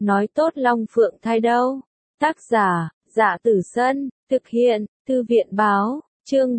nói tốt Long Phượng thai đâu. Tác giả, Dạ Tử Sân, thực hiện, Thư viện báo, chương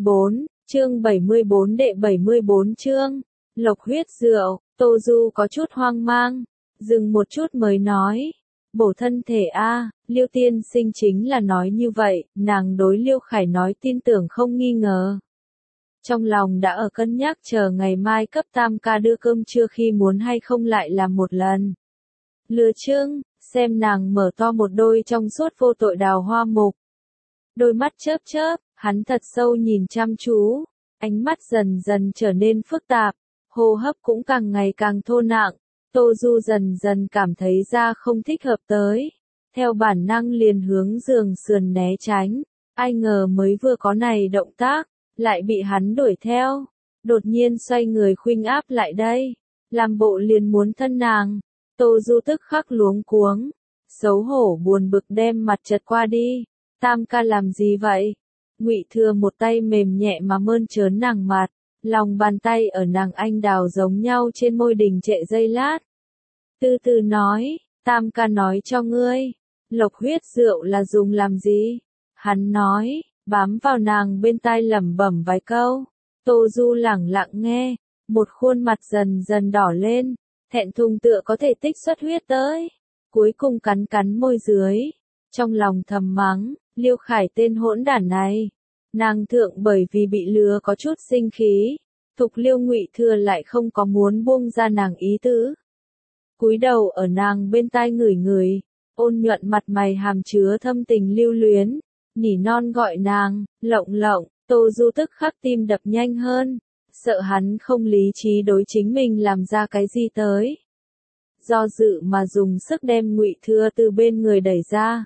74 đệ 74 chương, Lộc huyết rượu. Tô Du có chút hoang mang, dừng một chút mới nói, bổ thân thể a, Liêu tiên sinh chính là nói như vậy, nàng đối Liêu Khải nói tin tưởng không nghi ngờ. Trong lòng đã ở cân nhắc chờ ngày mai cấp tam ca đưa cơm trưa khi muốn hay không lại làm một lần. Lừa trưng, xem nàng mở to một đôi trong suốt vô tội đào hoa mục. Đôi mắt chớp chớp, hắn thật sâu nhìn chăm chú, ánh mắt dần dần trở nên phức tạp, hô hấp cũng càng ngày càng thô nặng. Tô Du dần dần cảm thấy da không thích hợp tới, theo bản năng liền hướng giường sườn né tránh, ai ngờ mới vừa có này động tác, lại bị hắn đuổi theo, đột nhiên xoay người khuynh áp lại đây, làm bộ liền muốn thân nàng. Tô Du tức khắc luống cuống, xấu hổ buồn bực đem mặt chật qua đi, tam ca làm gì vậy? Ngụy Thừa một tay mềm nhẹ mà mơn trớn nàng mặt, lòng bàn tay ở nàng anh đào giống nhau trên môi đình trệ giây lát. Từ từ nói, tam ca nói cho ngươi, lộc huyết rượu là dùng làm gì? Hắn nói, bám vào nàng bên tai lẩm bẩm vài câu. Tô Du lẳng lặng nghe, một khuôn mặt dần dần đỏ lên, thẹn thùng tựa có thể tích xuất huyết tới. Cuối cùng cắn cắn môi dưới, trong lòng thầm mắng, Liêu Khải tên hỗn đản này. Nàng thượng bởi vì bị lừa có chút sinh khí, Thục Liêu Ngụy Thừa lại không có muốn buông ra nàng ý tứ. Cúi đầu ở nàng bên tai ngửi ngửi, ôn nhuận mặt mày hàm chứa thâm tình lưu luyến, nỉ non gọi nàng, Lộng Lộng. Tô Du tức khắc tim đập nhanh hơn, sợ hắn không lý trí đối chính mình làm ra cái gì tới. Do dự mà dùng sức đem Ngụy Thừa từ bên người đẩy ra.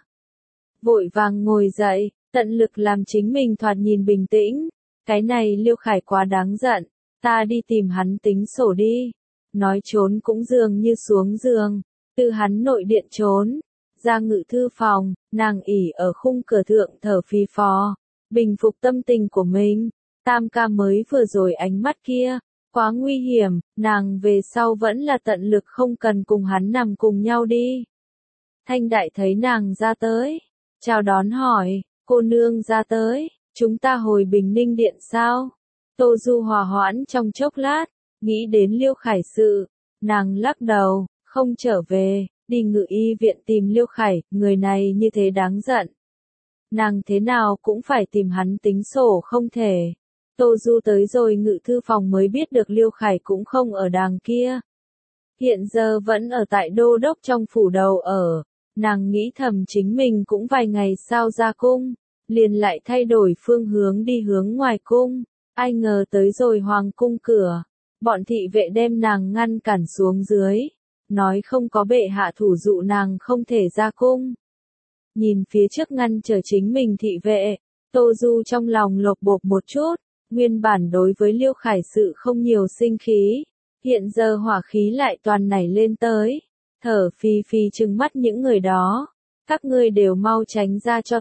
Vội vàng ngồi dậy, tận lực làm chính mình thoạt nhìn bình tĩnh. Cái này Liêu Khải quá đáng giận, ta đi tìm hắn tính sổ đi. Nói trốn cũng dường như xuống giường, từ hắn nội điện trốn, ra ngự thư phòng, nàng ỉ ở khung cửa thượng thở phì phò, bình phục tâm tình của mình. Tam ca mới vừa rồi ánh mắt kia, quá nguy hiểm, nàng về sau vẫn là tận lực không cần cùng hắn nằm cùng nhau đi. Thanh Đại thấy nàng ra tới, chào đón hỏi, cô nương ra tới, chúng ta hồi Bình Ninh Điện sao? Tô Du hòa hoãn trong chốc lát, nghĩ đến Liêu Khải sự, nàng lắc đầu, không trở về, đi Ngự Y viện tìm Liêu Khải, người này như thế đáng giận. Nàng thế nào cũng phải tìm hắn tính sổ không thể. Tô Du tới rồi ngự thư phòng mới biết được Liêu Khải cũng không ở đàng kia. Hiện giờ vẫn ở tại đô đốc trong phủ đầu ở, nàng nghĩ thầm chính mình cũng vài ngày sau ra cung, liền lại thay đổi phương hướng đi hướng ngoài cung, ai ngờ tới rồi hoàng cung cửa, bọn thị vệ đem nàng ngăn cản xuống dưới, nói không có bệ hạ thủ dụ nàng không thể ra cung. Nhìn phía trước ngăn trở chính mình thị vệ, Tô Du trong lòng lột bột một chút, nguyên bản đối với Liêu Khải sự không nhiều sinh khí, hiện giờ hỏa khí lại toàn nảy lên tới, thở phì phì trừng mắt những người đó, các ngươi đều mau tránh ra cho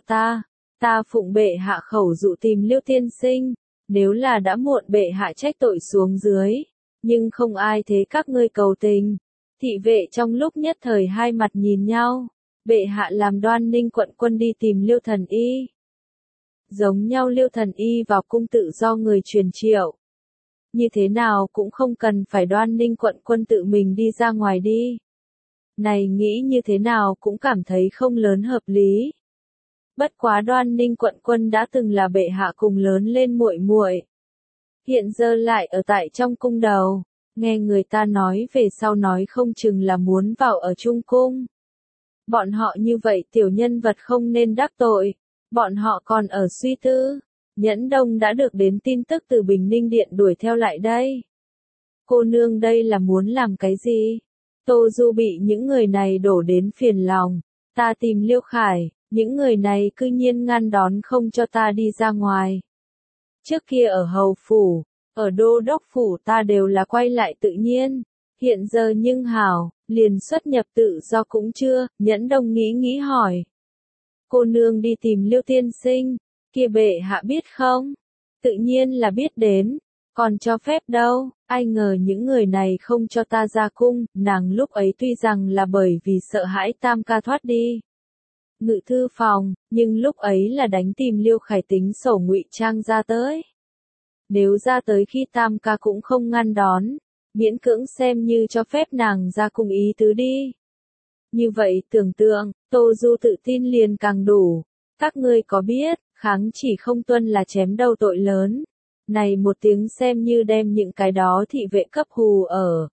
ta phụng bệ hạ khẩu dụ tìm Liêu tiên sinh, nếu là đã muộn bệ hạ trách tội xuống dưới, nhưng không ai thế các ngươi cầu tình. Thị vệ trong lúc nhất thời hai mặt nhìn nhau, bệ hạ làm Đoan Ninh quận quân đi tìm Liêu thần y. Giống nhau Liêu thần y vào cung tự do người truyền triệu. Như thế nào cũng không cần phải Đoan Ninh quận quân tự mình đi ra ngoài đi. Này nghĩ như thế nào cũng cảm thấy không lớn hợp lý. Bất quá Đoan Ninh quận quân đã từng là bệ hạ cùng lớn lên muội muội, hiện giờ lại ở tại trong cung đầu, nghe người ta nói về sau nói không chừng là muốn vào ở trung cung. Bọn họ như vậy tiểu nhân vật không nên đắc tội, bọn họ còn ở suy tư. Nhẫn Đông đã được đến tin tức từ Bình Ninh Điện đuổi theo lại đây. Cô nương đây là muốn làm cái gì? Tô Du bị những người này đổ đến phiền lòng, ta tìm Liêu Khải, những người này cư nhiên ngăn đón không cho ta đi ra ngoài. Trước kia ở hầu phủ, ở đô đốc phủ ta đều là quay lại tự nhiên, hiện giờ nhưng hảo, liền xuất nhập tự do cũng chưa. Nhẫn Đông nghĩ hỏi. Cô nương đi tìm Liêu tiên sinh, kia bệ hạ biết không? Tự nhiên là biết đến, còn cho phép đâu, ai ngờ những người này không cho ta ra cung, nàng lúc ấy tuy rằng là bởi vì sợ hãi Tam ca thoát đi Ngự thư phòng, nhưng lúc ấy là đánh tìm Liêu Khải tính sổ ngụy trang ra tới. Nếu ra tới khi Tam ca cũng không ngăn đón, miễn cưỡng xem như cho phép nàng ra cùng ý tứ đi. Như vậy tưởng tượng, Tô Du tự tin liền càng đủ. Các ngươi có biết, kháng chỉ không tuân là chém đầu tội lớn. Này một tiếng xem như đem những cái đó thị vệ cấp hù ở.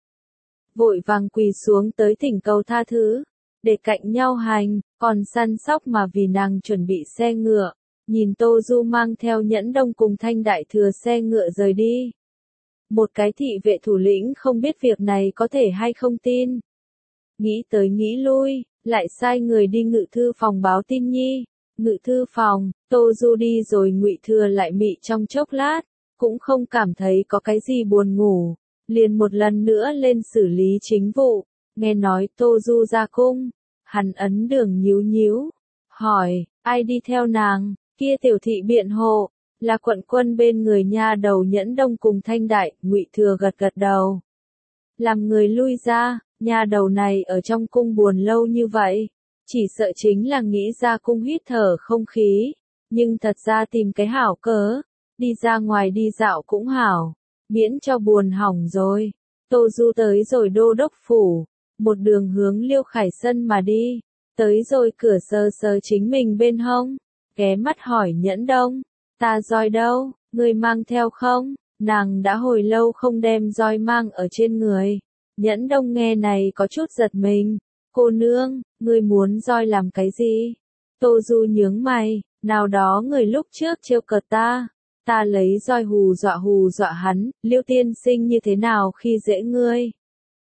Vội vàng quỳ xuống tới thỉnh cầu tha thứ, để cạnh nhau hành, còn săn sóc mà vì nàng chuẩn bị xe ngựa. Nhìn Tô Du mang theo Nhẫn Đông cùng Thanh Đại Thừa xe ngựa rời đi. Một cái thị vệ thủ lĩnh không biết việc này có thể hay không tin. Nghĩ tới nghĩ lui, lại sai người đi ngự thư phòng báo tin nhi. Ngự thư phòng, Tô Du đi rồi Ngụy Thừa lại mị trong chốc lát, cũng không cảm thấy có cái gì buồn ngủ, liền một lần nữa lên xử lý chính vụ. Nghe nói Tô Du ra cung, hắn ấn đường nhíu nhíu, hỏi, ai đi theo nàng, kia tiểu thị biện hộ, là quận quân bên người nha đầu Nhẫn Đông cùng Thanh Đại. Ngụy Thừa gật gật đầu, làm người lui ra. Nha đầu này ở trong cung buồn lâu như vậy, chỉ sợ chính là nghĩ ra cung hít thở không khí, nhưng thật ra tìm cái hảo cớ, đi ra ngoài đi dạo cũng hảo, miễn cho buồn hỏng rồi. Tô Du tới rồi đô đốc phủ, một đường hướng Liêu Khải sân mà đi, tới rồi cửa sờ sờ chính mình bên hông, ghé mắt hỏi Nhẫn Đông, ta roi đâu, ngươi mang theo không? Nàng đã hồi lâu không đem roi mang ở trên người. Nhẫn Đông nghe này có chút giật mình, cô nương, ngươi muốn roi làm cái gì? Tô Du nhướng mày, nào đó người lúc trước trêu cợt ta lấy roi hù dọa hắn, Liêu tiên sinh như thế nào khi dễ ngươi?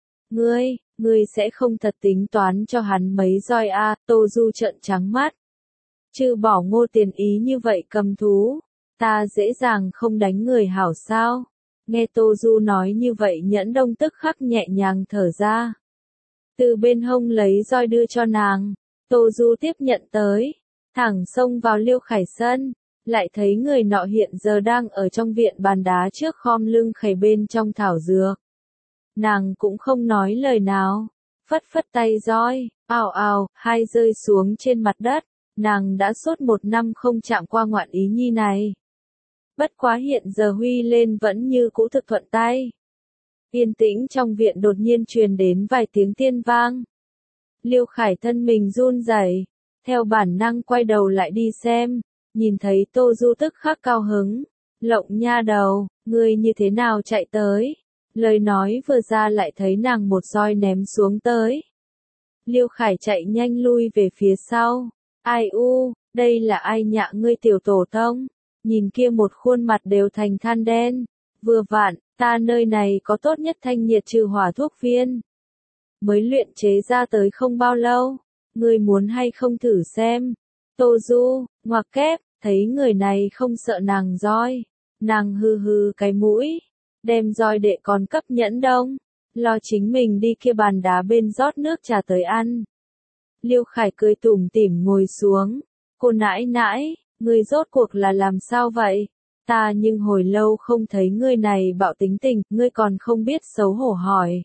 Ngươi sẽ không thật tính toán cho hắn mấy roi a? Tô Du trợn trắng mắt. Trừ bỏ Ngô Tiền Ý như vậy cầm thú, ta dễ dàng không đánh người hảo sao? Nghe Tô Du nói như vậy Nhẫn Đông tức khắc nhẹ nhàng thở ra. Từ bên hông lấy roi đưa cho nàng, Tô Du tiếp nhận tới, thẳng xông vào Liêu Khải sân, lại thấy người nọ hiện giờ đang ở trong viện bàn đá trước khom lưng khẩy bên trong thảo dược. Nàng cũng không nói lời nào, phất phất tay roi, ào ào, hai rơi xuống trên mặt đất, nàng đã suốt 1 năm không chạm qua ngoạn ý nhi này. Bất quá hiện giờ huy lên vẫn như cũ thực thuận tay. Yên tĩnh trong viện đột nhiên truyền đến vài tiếng tiên vang. Liêu Khải thân mình run rẩy, theo bản năng quay đầu lại đi xem, nhìn thấy Tô Du tức khắc cao hứng. Lộng nha đầu, ngươi như thế nào chạy tới? Lời nói vừa ra lại thấy nàng một roi ném xuống tới. Liêu Khải chạy nhanh lui về phía sau. Ai u, đây là ai nhạ ngươi tiểu tổ tông? Nhìn kia một khuôn mặt đều thành than đen. Vừa vặn, ta nơi này có tốt nhất thanh nhiệt trừ hỏa thuốc viên. Mới luyện chế ra tới không bao lâu. Ngươi muốn hay không thử xem? Tô Du, ngoặc kép, thấy người này không sợ nàng roi. Nàng hừ hừ cái mũi, đem roi đệ còn cấp Nhẫn Đông, lo chính mình đi kia bàn đá bên rót nước trà tới ăn. Liêu Khải cười tủm tỉm ngồi xuống, cô nãi nãi, ngươi rốt cuộc là làm sao vậy? Ta nhưng hồi lâu không thấy ngươi này bạo tính tình, ngươi còn không biết xấu hổ hỏi.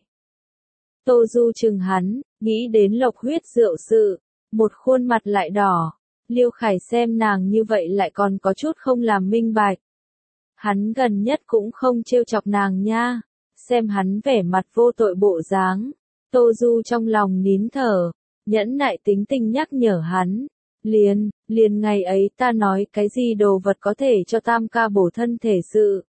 Tô Du chừng hắn, nghĩ đến Lộc huyết rượu sự, một khuôn mặt lại đỏ. Liêu Khải xem nàng như vậy lại còn có chút không làm minh bạch. Hắn gần nhất cũng không trêu chọc nàng nha, xem hắn vẻ mặt vô tội bộ dáng. Tô Du trong lòng nín thở, nhẫn nại tính tình nhắc nhở hắn. Liền ngày ấy ta nói cái gì đồ vật có thể cho Tam ca bổ thân thể sự.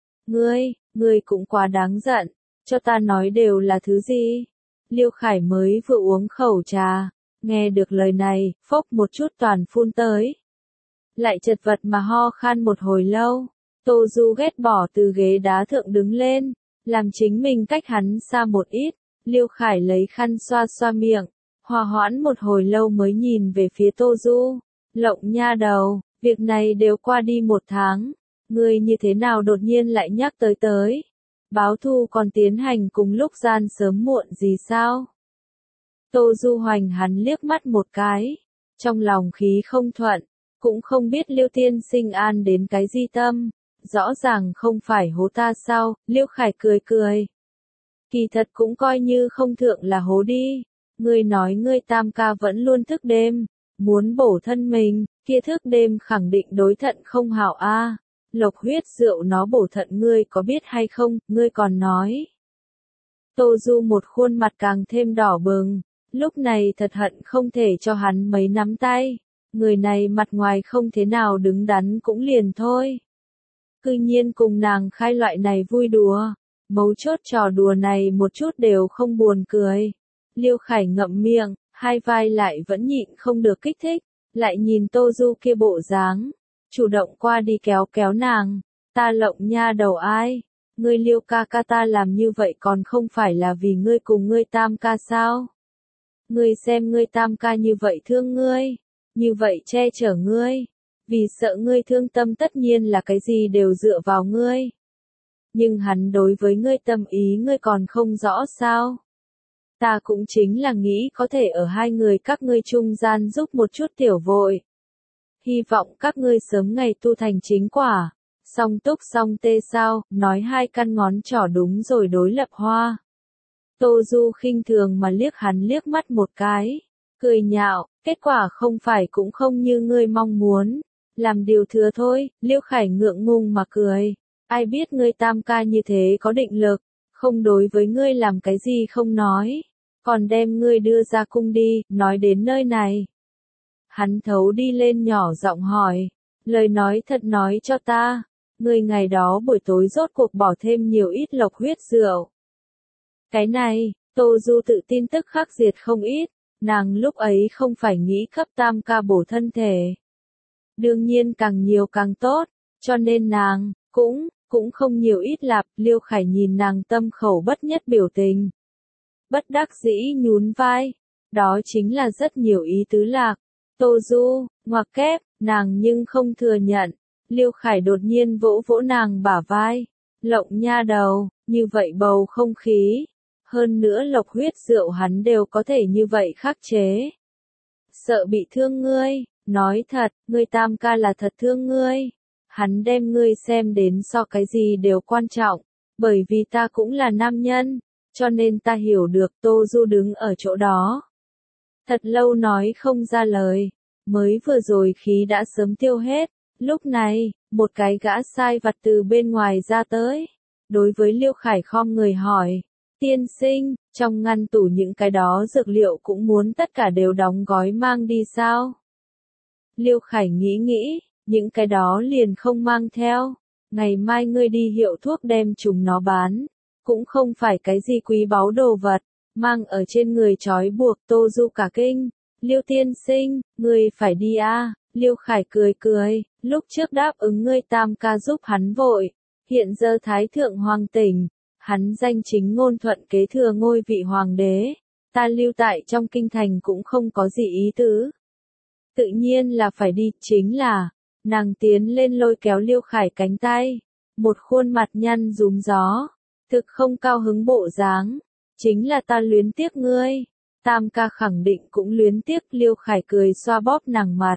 Ngươi cũng quá đáng giận, cho ta nói đều là thứ gì? Liêu Khải mới vừa uống khẩu trà, nghe được lời này, phốc một chút toàn phun tới. Lại chật vật mà ho khan một hồi lâu. Tô Du ghét bỏ từ ghế đá thượng đứng lên, làm chính mình cách hắn xa một ít. Liêu Khải lấy khăn xoa xoa miệng, hòa hoãn một hồi lâu mới nhìn về phía Tô Du. Lộng nha đầu, việc này đều qua đi 1 tháng, ngươi như thế nào đột nhiên lại nhắc tới? Báo thù còn tiến hành cùng lúc gian sớm muộn gì sao? Tô Du hoành hắn liếc mắt một cái, trong lòng khí không thuận, cũng không biết Liêu tiên sinh an đến cái gì tâm. rõ ràng không phải hố ta sao, Liêu Khải cười cười. Kỳ thật cũng coi như không thượng là hố đi, ngươi nói ngươi tam ca vẫn luôn thức đêm, muốn bổ thân mình, kia thức đêm khẳng định đối thận không hảo a. Lộc huyết rượu nó bổ thận ngươi có biết hay không, ngươi còn nói. Tô Du một khuôn mặt càng thêm đỏ bừng, lúc này thật hận không thể cho hắn mấy nắm tay, người này mặt ngoài không thế nào đứng đắn cũng liền thôi. Cư nhiên cùng nàng khai loại này vui đùa, mấu chốt trò đùa này một chút đều không buồn cười. Liêu Khải ngậm miệng, hai vai lại vẫn nhịn không được kích thích, lại nhìn Tô Du kia bộ dáng, chủ động qua đi kéo kéo nàng, ta Lộng nha đầu ai, ngươi Liêu ca ca ta làm như vậy còn không phải là vì ngươi cùng ngươi tam ca sao? Ngươi xem ngươi tam ca như vậy thương ngươi, như vậy che chở ngươi, vì sợ ngươi thương tâm tất nhiên là cái gì đều dựa vào ngươi. Nhưng hắn đối với ngươi tâm ý ngươi còn không rõ sao? Ta cũng chính là nghĩ có thể ở hai người các ngươi trung gian giúp một chút tiểu vội. Hy vọng các ngươi sớm ngày tu thành chính quả. Song túc song tê sao, nói hai căn ngón trỏ đúng rồi đối lập hoa. Tô Du khinh thường mà liếc hắn liếc mắt một cái, cười nhạo, kết quả không phải cũng không như ngươi mong muốn, làm điều thừa thôi. Liêu Khải ngượng ngùng mà cười, ai biết ngươi tam ca như thế có định lực, không đối với ngươi làm cái gì không nói, còn đem ngươi đưa ra cung đi. Nói đến nơi này, hắn thấu đi lên nhỏ giọng hỏi, lời nói thật nói cho ta, ngươi ngày đó buổi tối rốt cuộc bỏ thêm nhiều ít lộc huyết rượu. Cái này, Tô Du tự tin tức khắc diệt không ít, nàng lúc ấy không phải nghĩ cấp tam ca bổ thân thể. Đương nhiên càng nhiều càng tốt, cho nên nàng, cũng không nhiều ít lạp. Liêu Khải nhìn nàng tâm khẩu bất nhất biểu tình, bất đắc dĩ nhún vai, đó chính là rất nhiều ý tứ lạc. Tô Du, ngoặc kép, nàng nhưng không thừa nhận. Liêu Khải đột nhiên vỗ vỗ nàng bả vai, Lộng nha đầu, như vậy bầu không khí, hơn nữa lộc huyết rượu hắn đều có thể như vậy khắc chế. Sợ bị thương ngươi, nói thật, ngươi tam ca là thật thương ngươi, hắn đem ngươi xem đến so cái gì đều quan trọng, bởi vì ta cũng là nam nhân, cho nên ta hiểu được. Tô Du đứng ở chỗ đó, thật lâu nói không ra lời, mới vừa rồi khí đã sớm tiêu hết. Lúc này, một cái gã sai vặt từ bên ngoài ra tới, đối với Liêu Khải khom người hỏi, tiên sinh, trong ngăn tủ những cái đó dược liệu cũng muốn tất cả đều đóng gói mang đi sao? Liêu Khải nghĩ nghĩ, những cái đó liền không mang theo, ngày mai ngươi đi hiệu thuốc đem chúng nó bán, cũng không phải cái gì quý báu đồ vật, mang ở trên người trói buộc. Tô Du cả kinh, Liêu tiên sinh, ngươi phải đi à? Liêu Khải cười cười, lúc trước đáp ứng ngươi tam ca giúp hắn vội, hiện giờ Thái Thượng Hoàng tỉnh, hắn danh chính ngôn thuận kế thừa ngôi vị hoàng đế, ta lưu tại trong kinh thành cũng không có gì ý tứ. Tự nhiên là phải đi, chính là, nàng tiến lên lôi kéo Liêu Khải cánh tay, một khuôn mặt nhăn rúm gió, thực không cao hứng bộ dáng, chính là ta luyến tiếc ngươi, tam ca khẳng định cũng luyến tiếc. Liêu Khải cười xoa bóp nàng mặt.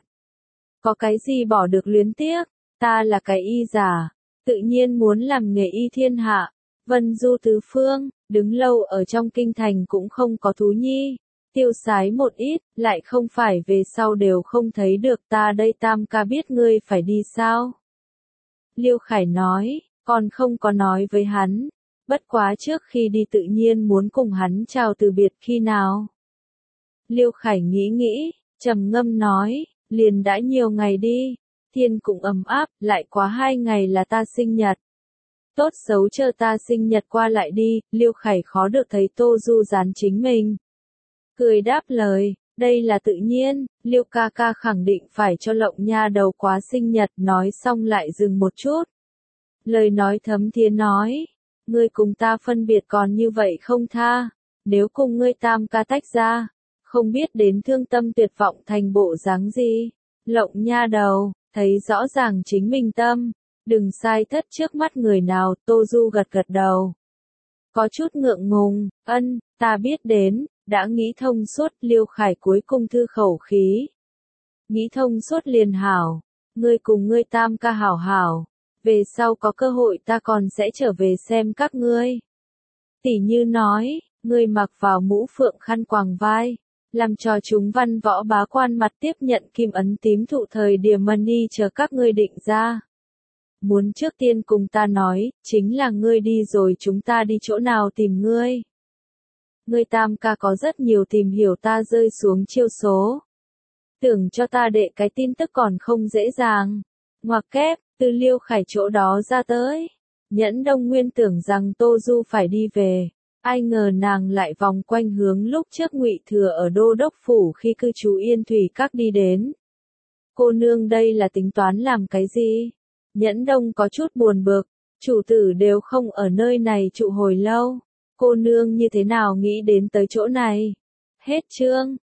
Có cái gì bỏ được luyến tiếc, ta là cái y giả, tự nhiên muốn làm nghề y thiên hạ, vân du tứ phương, đứng lâu ở trong kinh thành cũng không có thú nhi, tiêu sái một ít, lại không phải về sau đều không thấy được ta đây. Tam ca biết ngươi phải đi sao? Liêu Khải nói, còn không có nói với hắn, bất quá trước khi đi tự nhiên muốn cùng hắn chào từ biệt. Khi nào? Liêu Khải nghĩ nghĩ, trầm ngâm nói, liền đã nhiều ngày đi, thiên cũng ấm áp, lại quá 2 ngày là ta sinh nhật. Tốt xấu chờ ta sinh nhật qua lại đi. Liêu Khải khó được thấy Tô Du dán chính mình, cười đáp lời, đây là tự nhiên, Liêu ca ca khẳng định phải cho Lộng nha đầu quá sinh nhật. Nói xong lại dừng một chút, lời nói thấm thía nói, ngươi cùng ta phân biệt còn như vậy không tha, nếu cùng ngươi tam ca tách ra, không biết đến thương tâm tuyệt vọng thành bộ dáng gì. Lộng nha đầu, thấy rõ ràng chính mình tâm, đừng sai thất trước mắt người nào. Tô Du gật gật đầu, có chút ngượng ngùng, ân, ta biết đến, đã nghĩ thông suốt. Liêu Khải cuối cùng thư khẩu khí, nghĩ thông suốt liền hảo, ngươi cùng ngươi tam ca hảo hảo, Về sau có cơ hội ta còn sẽ trở về xem các ngươi. Tỷ Như nói, ngươi mặc vào mũ phượng khăn quàng vai, làm cho chúng văn võ bá quan mặt tiếp nhận kim ấn tím thụ thời điểm money chờ các ngươi định ra. Muốn trước tiên cùng ta nói, chính là ngươi đi rồi chúng ta đi chỗ nào tìm ngươi. Ngươi Tam ca có rất nhiều tìm hiểu ta rơi xuống chiêu số. Tưởng cho ta đệ cái tin tức còn không dễ dàng. Ngoặc kép, từ Liêu Khải chỗ đó ra tới. Nhẫn Đông Nguyên tưởng rằng Tô Du phải đi về. Ai ngờ nàng lại vòng quanh hướng lúc trước Ngụy Thừa ở Đô Đốc Phủ khi cư trú Yên Thủy Các đi đến. Cô nương đây là tính toán làm cái gì? Nhẫn Đông có chút buồn bực, chủ tử đều không ở nơi này trụ hồi lâu. Cô nương như thế nào nghĩ đến tới chỗ này? Hết chương.